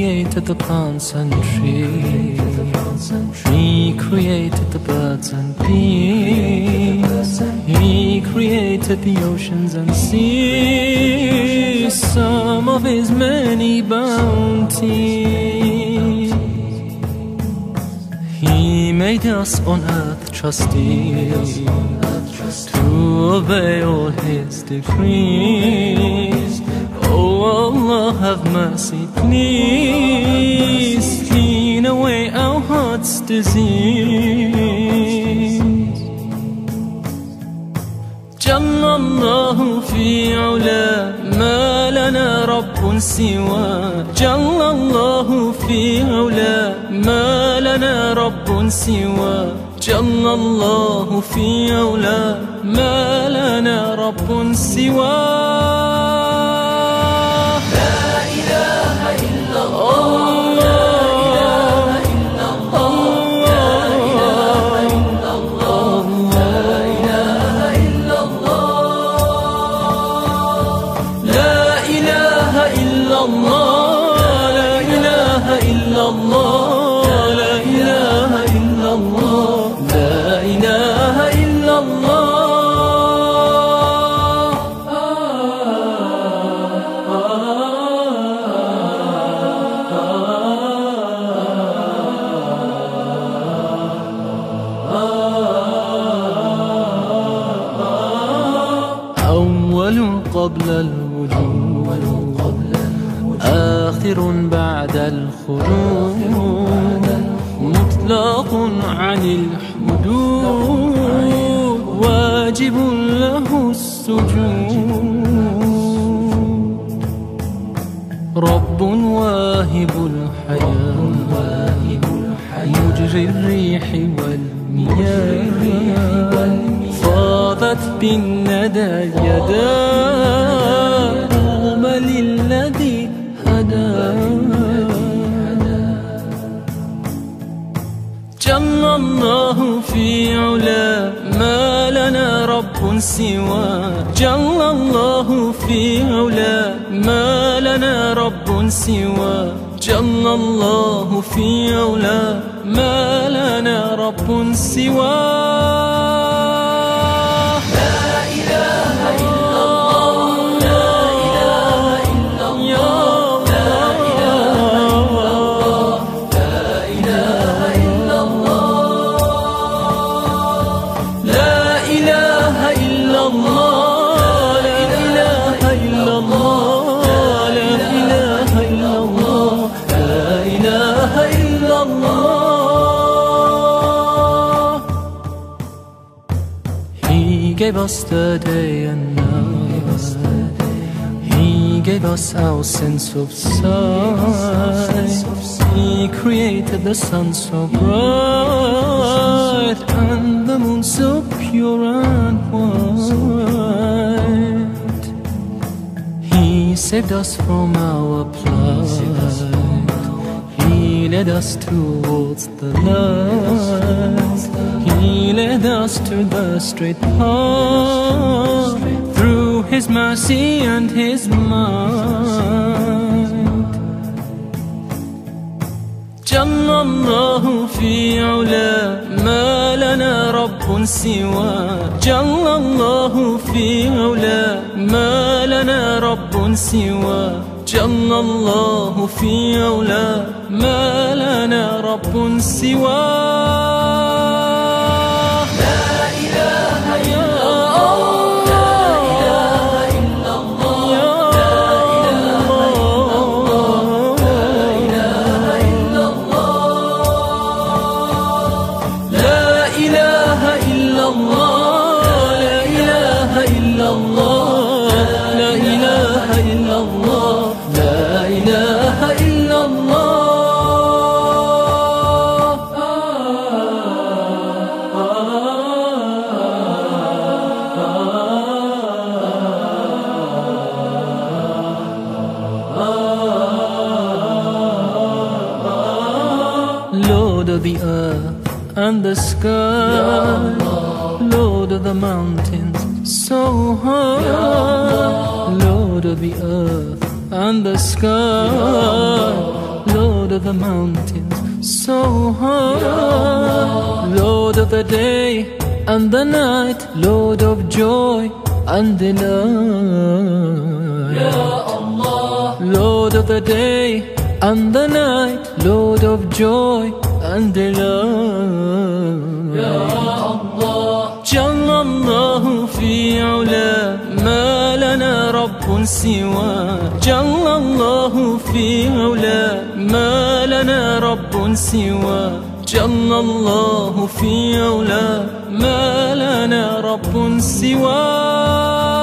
created the plants and trees. He created the birds and bees. He created the oceans and seas, some of his many bounties. He made us on earth trustees to obey all his decrees. Oh Allah, have mercy, please. Clean away our heart's disease. جل الله في علا، ما لنا رب سوى. جل الله في علا، ما لنا رب سوى. جل الله في علا، ما لنا رب سوى. أول قبل الوجود، آخر بعد الخلود، مطلق عن الحدود، واجب له السجود. رب واهب الحياة، مجري الريح والمياه، فاضت بالندى يداه، طوبى للذي هداه. جل الله في علا، ما لنا رب سوى. جل الله في علا، ما لنا رب سوى. جل الله في علا، ما لنا رب سوى. He gave us the day and night. He gave us our sense of sight. He created the sun so bright and the moon so pure and white. He saved us from our plight. He led us towards the light. He led us to the straight path, through His mercy and His might. جل الله في علا، ما لنا رب سوى. جل الله في علا، ما لنا رب سوى. جل الله في علا، ما لنا رب سوى. Lord of the earth and the sky, Lord of the mountains so high, Lord of the earth and the sky, Lord of the mountains so high, Lord of the day and the night, Lord of joy and delight. Ya Allah, Lord of the day and the night, Lord of joy and delight. Ya Allah, جل الله في علا ما لنا رب سوى. جل الله في علا ما لنا رب سوى. جل الله في علا ما لنا رب سوى.